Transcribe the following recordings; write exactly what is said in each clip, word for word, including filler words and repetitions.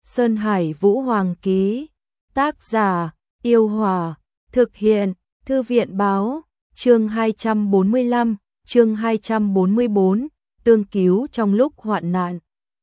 Sơn Hải Vũ Hoàng ký. Tác giả: Yêu Hòa. Thực hiện: Thư viện báo. Chương hai trăm bốn mươi lăm, chương hai trăm bốn mươi bốn, tương cứu trong lúc hoạn nạn.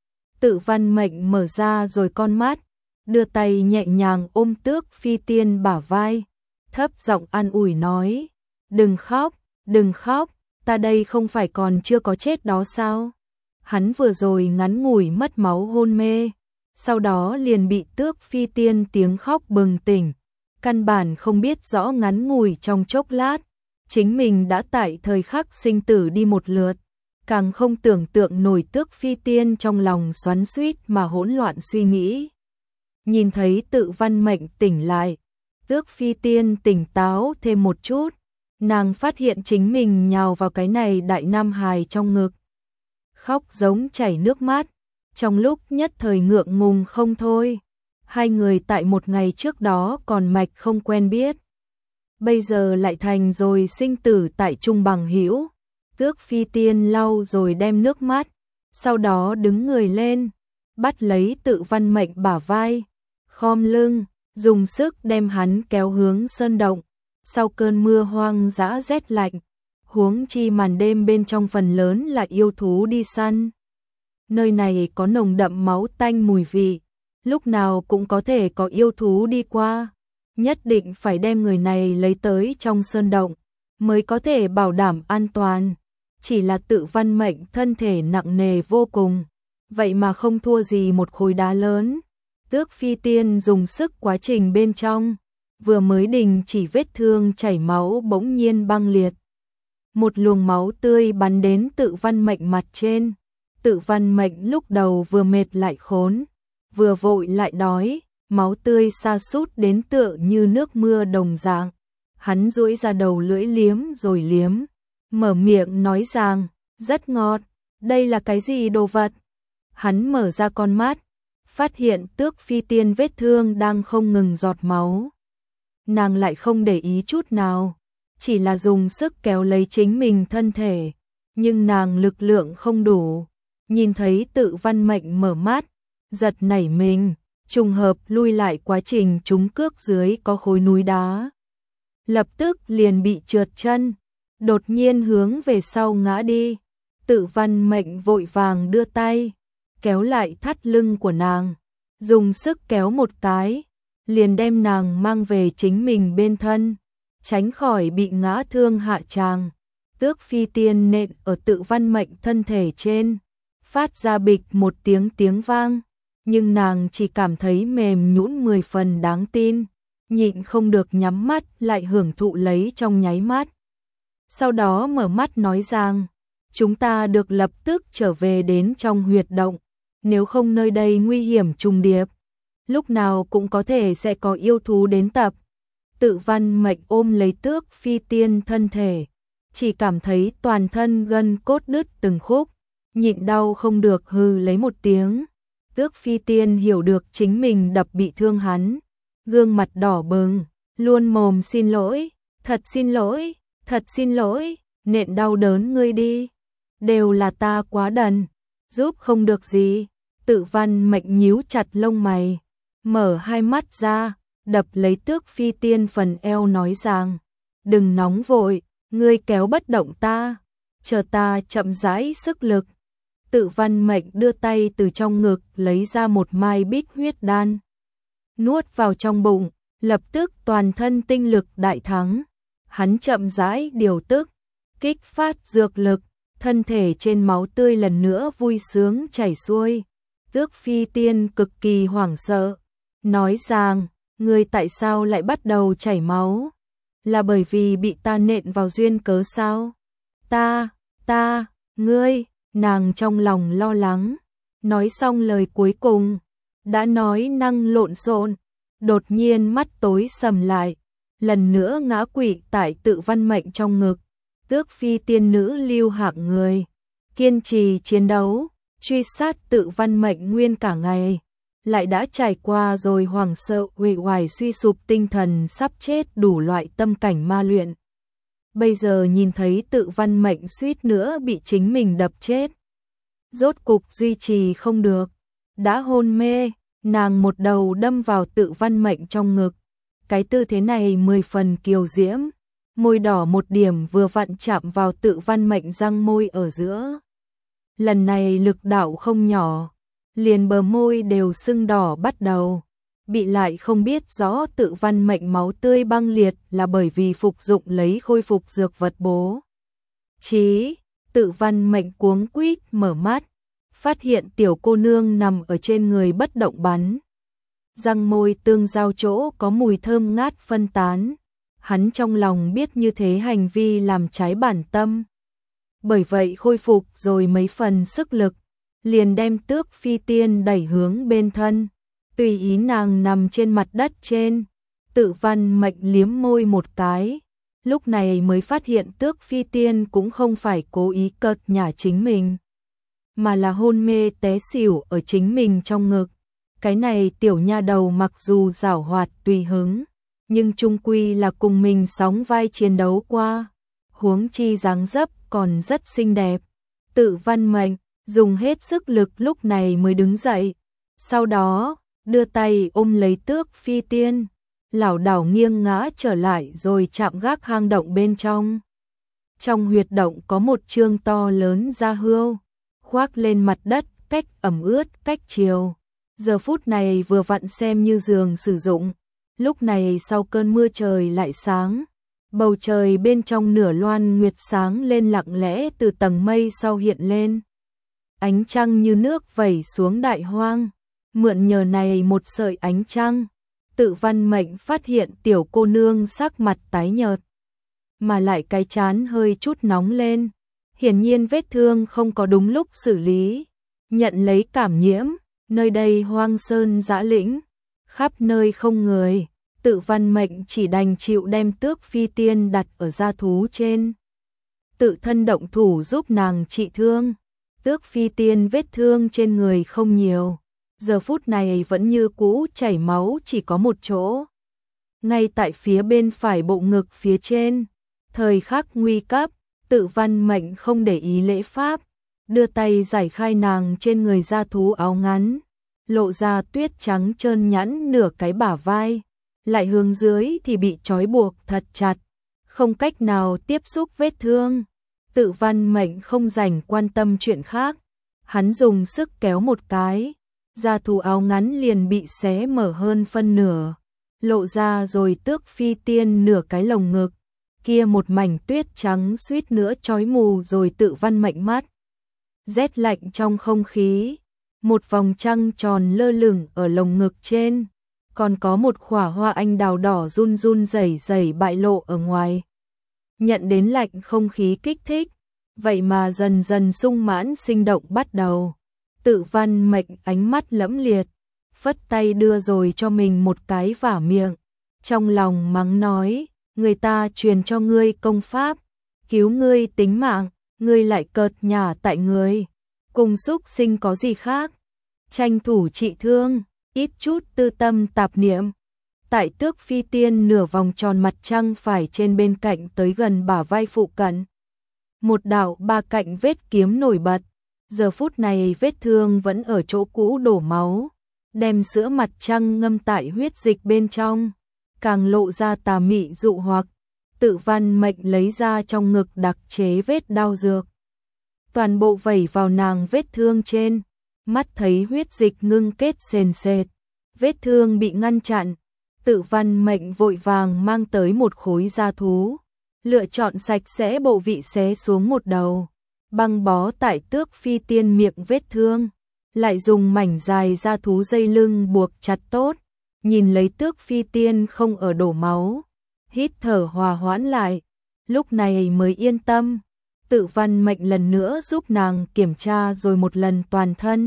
Tự Văn Mệnh mở ra rồi con mắt, đưa tay nhẹ nhàng ôm Tước Phi Tiên bả vai, thấp giọng an ủi nói: "Đừng khóc, đừng khóc, ta đây không phải còn chưa có chết đó sao?" Hắn vừa rồi ngắn ngủi mất máu hôn mê, sau đó liền bị Tước Phi Tiên tiếng khóc bừng tỉnh, căn bản không biết rõ ngắn ngủi trong chốc lát, chính mình đã tại thời khắc sinh tử đi một lượt, càng không tưởng tượng nổi Tước Phi Tiên trong lòng xoắn xuýt mà hỗn loạn suy nghĩ. Nhìn thấy Tự Văn Mệnh tỉnh lại, Tước Phi Tiên tỉnh táo thêm một chút, nàng phát hiện chính mình nhào vào cái này đại nam hài trong ngực, khóc giống chảy nước mắt, trong lúc nhất thời ngượng ngùng không thôi. Hai người tại một ngày trước đó còn mạch không quen biết, bây giờ lại thành rồi sinh tử tại chung bằng hữu. Tước Phi Tiên lau rồi đem nước mắt, sau đó đứng người lên, bắt lấy Tự Văn Mệnh bả vai, khom lưng, dùng sức đem hắn kéo hướng sơn động. Sau cơn mưa hoang dã rét lạnh, huống chi màn đêm bên trong phần lớn là yêu thú đi săn. Nơi này có nồng đậm máu tanh mùi vị, lúc nào cũng có thể có yêu thú đi qua, nhất định phải đem người này lấy tới trong sơn động mới có thể bảo đảm an toàn. Chỉ là Tự Văn Mệnh thân thể nặng nề vô cùng, vậy mà không thua gì một khối đá lớn. Tước Phi Tiên dùng sức quá trình bên trong, vừa mới đình chỉ vết thương chảy máu bỗng nhiên băng liệt. Một luồng máu tươi bắn đến Tự Văn Mệnh mặt trên. Tự Văn Mệnh lúc đầu vừa mệt lại khốn, vừa vội lại đói, máu tươi sa sút đến tựa như nước mưa đồng dạng. Hắn duỗi ra đầu lưỡi liếm rồi liếm, mở miệng nói rằng, rất ngọt, đây là cái gì đồ vật? Hắn mở ra con mắt, phát hiện Tước Phi Tiên vết thương đang không ngừng giọt máu. Nàng lại không để ý chút nào, chỉ là dùng sức kéo lấy chính mình thân thể, nhưng nàng lực lượng không đủ. Nhìn thấy Tự Văn Mệnh mở mắt, giật nảy mình, trùng hợp lui lại quá trình trúng cước dưới có khối núi đá. Lập tức liền bị trượt chân, đột nhiên hướng về sau ngã đi. Tự Văn Mệnh vội vàng đưa tay, kéo lại thắt lưng của nàng, dùng sức kéo một cái, liền đem nàng mang về chính mình bên thân, tránh khỏi bị ngã thương hạ tràng. Tước Phi Tiên nện ở Tự Văn Mệnh thân thể trên, phát ra bịch một tiếng tiếng vang, nhưng nàng chỉ cảm thấy mềm nhũn mười phần đáng tin, nhịn không được nhắm mắt lại hưởng thụ lấy trong nháy mắt. Sau đó mở mắt nói rằng, chúng ta được lập tức trở về đến trong huyệt động, nếu không nơi đây nguy hiểm trùng điệp, lúc nào cũng có thể sẽ có yêu thú đến tập. Tự Văn Mệnh ôm lấy Tước Phi Tiên thân thể, chỉ cảm thấy toàn thân gân cốt đứt từng khúc, nhịn đau không được hừ lấy một tiếng. Tước Phi Tiên hiểu được chính mình đập bị thương hắn, gương mặt đỏ bừng, luôn mồm xin lỗi, thật xin lỗi, thật xin lỗi, nện đau đớn ngươi đi, đều là ta quá đần, giúp không được gì. Tự Văn Mệnh nhíu chặt lông mày, mở hai mắt ra, đập lấy Tước Phi Tiên phần eo nói rằng, đừng nóng vội, ngươi kéo bất động ta, chờ ta chậm rãi sức lực. Tự Văn Mệnh đưa tay từ trong ngực lấy ra một mai bích huyết đan, nuốt vào trong bụng, lập tức toàn thân tinh lực đại thắng. Hắn chậm rãi điều tức, kích phát dược lực, thân thể trên máu tươi lần nữa vui sướng chảy xuôi. Tước Phi Tiên cực kỳ hoảng sợ, nói rằng, ngươi tại sao lại bắt đầu chảy máu? Là bởi vì bị ta nện vào duyên cớ sao? Ta, ta, ngươi, nàng trong lòng lo lắng, nói xong lời cuối cùng, đã nói năng lộn xộn, đột nhiên mắt tối sầm lại, lần nữa ngã quỵ tại Tự Văn Mệnh trong ngực. Tước Phi Tiên nữ lưu hạng người, kiên trì chiến đấu, truy sát Tự Văn Mệnh nguyên cả ngày, lại đã trải qua rồi hoảng sợ uể oải suy sụp tinh thần sắp chết đủ loại tâm cảnh ma luyện. Bây giờ nhìn thấy Tự Văn Mệnh suýt nữa bị chính mình đập chết, rốt cục duy trì không được, đã hôn mê, nàng một đầu đâm vào Tự Văn Mệnh trong ngực. Cái tư thế này mười phần kiều diễm, môi đỏ một điểm vừa vặn chạm vào Tự Văn Mệnh răng môi ở giữa. Lần này lực đạo không nhỏ, liền bờ môi đều sưng đỏ bắt đầu. Bị lại không biết rõ Tự Văn Mệnh máu tươi băng liệt là bởi vì phục dụng lấy khôi phục dược vật bố. Chí, Tự Văn Mệnh cuống quýt mở mắt, phát hiện tiểu cô nương nằm ở trên người bất động bắn. Răng môi tương giao chỗ có mùi thơm ngát phân tán. Hắn trong lòng biết như thế hành vi làm trái bản tâm. Bởi vậy khôi phục rồi mấy phần sức lực, liền đem Tước Phi Tiên đẩy hướng bên thân. Tùy ý nàng nằm trên mặt đất trên. Tự Văn Mệnh liếm môi một cái. Lúc này mới phát hiện Tước Phi Tiên cũng không phải cố ý cợt nhả chính mình, mà là hôn mê té xỉu ở chính mình trong ngực. Cái này tiểu nha đầu mặc dù giảo hoạt tùy hứng, nhưng chung quy là cùng mình sóng vai chiến đấu qua. Huống chi dáng dấp còn rất xinh đẹp. Tự Văn Mệnh dùng hết sức lực lúc này mới đứng dậy. Sau đó, đưa tay ôm lấy Tước Phi Tiên, lảo đảo nghiêng ngã trở lại rồi chạm gác hang động bên trong. Trong huyệt động có một chương to lớn da hươu, khoác lên mặt đất cách ẩm ướt cách chiều. Giờ phút này vừa vặn xem như giường sử dụng. Lúc này sau cơn mưa trời lại sáng, bầu trời bên trong nửa loan nguyệt sáng lên lặng lẽ từ tầng mây sau hiện lên. Ánh trăng như nước vẩy xuống đại hoang, mượn nhờ này một sợi ánh trăng, Tự Văn Mệnh phát hiện tiểu cô nương sắc mặt tái nhợt, mà lại cái trán hơi chút nóng lên, hiển nhiên vết thương không có đúng lúc xử lý, nhận lấy cảm nhiễm. Nơi đây hoang sơn dã lĩnh, khắp nơi không người, Tự Văn Mệnh chỉ đành chịu đem Tước Phi Tiên đặt ở gia thú trên. Tự thân động thủ giúp nàng trị thương. Tước Phi Tiên vết thương trên người không nhiều, giờ phút này vẫn như cũ chảy máu chỉ có một chỗ. Ngay tại phía bên phải bộ ngực phía trên, thời khắc nguy cấp, Tự Văn Mệnh không để ý lễ pháp, đưa tay giải khai nàng trên người da thú áo ngắn, lộ ra tuyết trắng trơn nhẵn nửa cái bả vai, lại hướng dưới thì bị trói buộc thật chặt, không cách nào tiếp xúc vết thương. Tự Văn Mệnh không rảnh quan tâm chuyện khác, hắn dùng sức kéo một cái, da thú áo ngắn liền bị xé mở hơn phân nửa, lộ ra rồi Tước Phi Tiên nửa cái lồng ngực, kia một mảnh tuyết trắng suýt nữa trói mù rồi Tự Văn Mệnh mắt. Rét lạnh trong không khí, một vòng trăng tròn lơ lửng ở lồng ngực trên, còn có một khỏa hoa anh đào đỏ run run rẩy rẩy bại lộ ở ngoài. Nhận đến lạnh không khí kích thích, vậy mà dần dần sung mãn sinh động bắt đầu. Tự Văn Mệnh ánh mắt lẫm liệt, phất tay đưa rồi cho mình một cái vả miệng, trong lòng mắng nói, người ta truyền cho ngươi công pháp, cứu ngươi tính mạng, ngươi lại cợt nhả tại người, cùng xúc sinh có gì khác, tranh thủ trị thương, ít chút tư tâm tạp niệm. Tại Tước Phi Tiên nửa vòng tròn mặt trăng phải trên bên cạnh tới gần bả vai phụ cận, một đạo ba cạnh vết kiếm nổi bật, giờ phút này vết thương vẫn ở chỗ cũ đổ máu, đem sữa mặt trăng ngâm tại huyết dịch bên trong, càng lộ ra tà mị dụ hoặc. Tự Văn Mệnh lấy ra trong ngực đặc chế vết đao dược, toàn bộ vẩy vào nàng vết thương trên, mắt thấy huyết dịch ngưng kết sền sệt, vết thương bị ngăn chặn. Tự Văn Mệnh vội vàng mang tới một khối da thú, lựa chọn sạch sẽ bộ vị xé xuống một đầu, băng bó tại Tước Phi Tiên miệng vết thương, lại dùng mảnh dài da thú dây lưng buộc chặt tốt, nhìn lấy Tước Phi Tiên không ở đổ máu, hít thở hòa hoãn lại, lúc này mới yên tâm. Tự Văn Mệnh lần nữa giúp nàng kiểm tra rồi một lần toàn thân,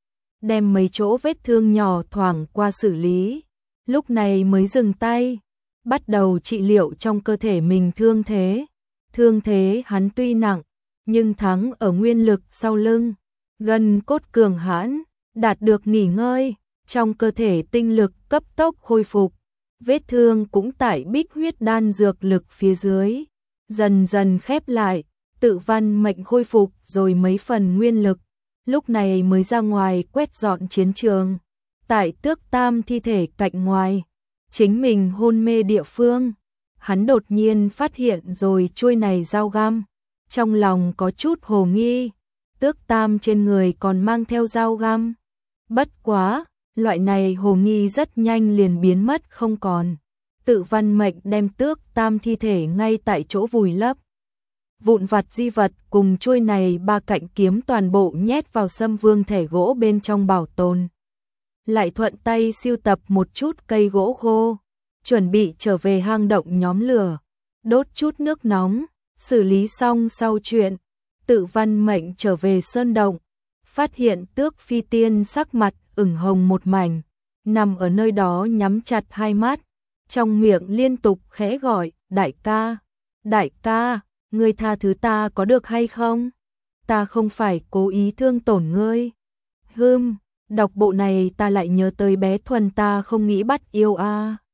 đem mấy chỗ vết thương nhỏ thoảng qua xử lý, lúc này mới dừng tay, bắt đầu trị liệu trong cơ thể mình thương thế. Thương thế hắn tuy nặng, nhưng thắng ở nguyên lực sau lưng, gân cốt cường hãn, đạt được nghỉ ngơi, trong cơ thể tinh lực cấp tốc khôi phục, vết thương cũng tại bích huyết đan dược lực phía dưới, dần dần khép lại. Tự Văn Mệnh khôi phục rồi mấy phần nguyên lực, lúc này mới ra ngoài quét dọn chiến trường, Tại Tước Tam thi thể cạnh ngoài, chính mình hôn mê địa phương, hắn đột nhiên phát hiện rồi chuôi này dao găm, trong lòng có chút hồ nghi, Tước Tam trên người còn mang theo dao găm. Bất quá, loại này hồ nghi rất nhanh liền biến mất không còn. Tự Văn Mệnh đem Tước Tam thi thể ngay tại chỗ vùi lấp. Vụn vặt di vật cùng chuôi này ba cạnh kiếm toàn bộ nhét vào Sâm Vương thể gỗ bên trong bảo tồn. Lại thuận tay siêu tập một chút cây gỗ khô, chuẩn bị trở về hang động nhóm lửa, đốt chút nước nóng, xử lý xong sau chuyện. Tự Văn Mệnh trở về sơn động, phát hiện Tước Phi Tiên sắc mặt ửng hồng một mảnh, nằm ở nơi đó nhắm chặt hai mắt, trong miệng liên tục khẽ gọi, đại ca, đại ca, ngươi tha thứ ta có được hay không? Ta không phải cố ý thương tổn ngươi. Hừm, đọc bộ này ta lại nhớ tới bé Thuần ta không nghĩ bắt yêu a. À.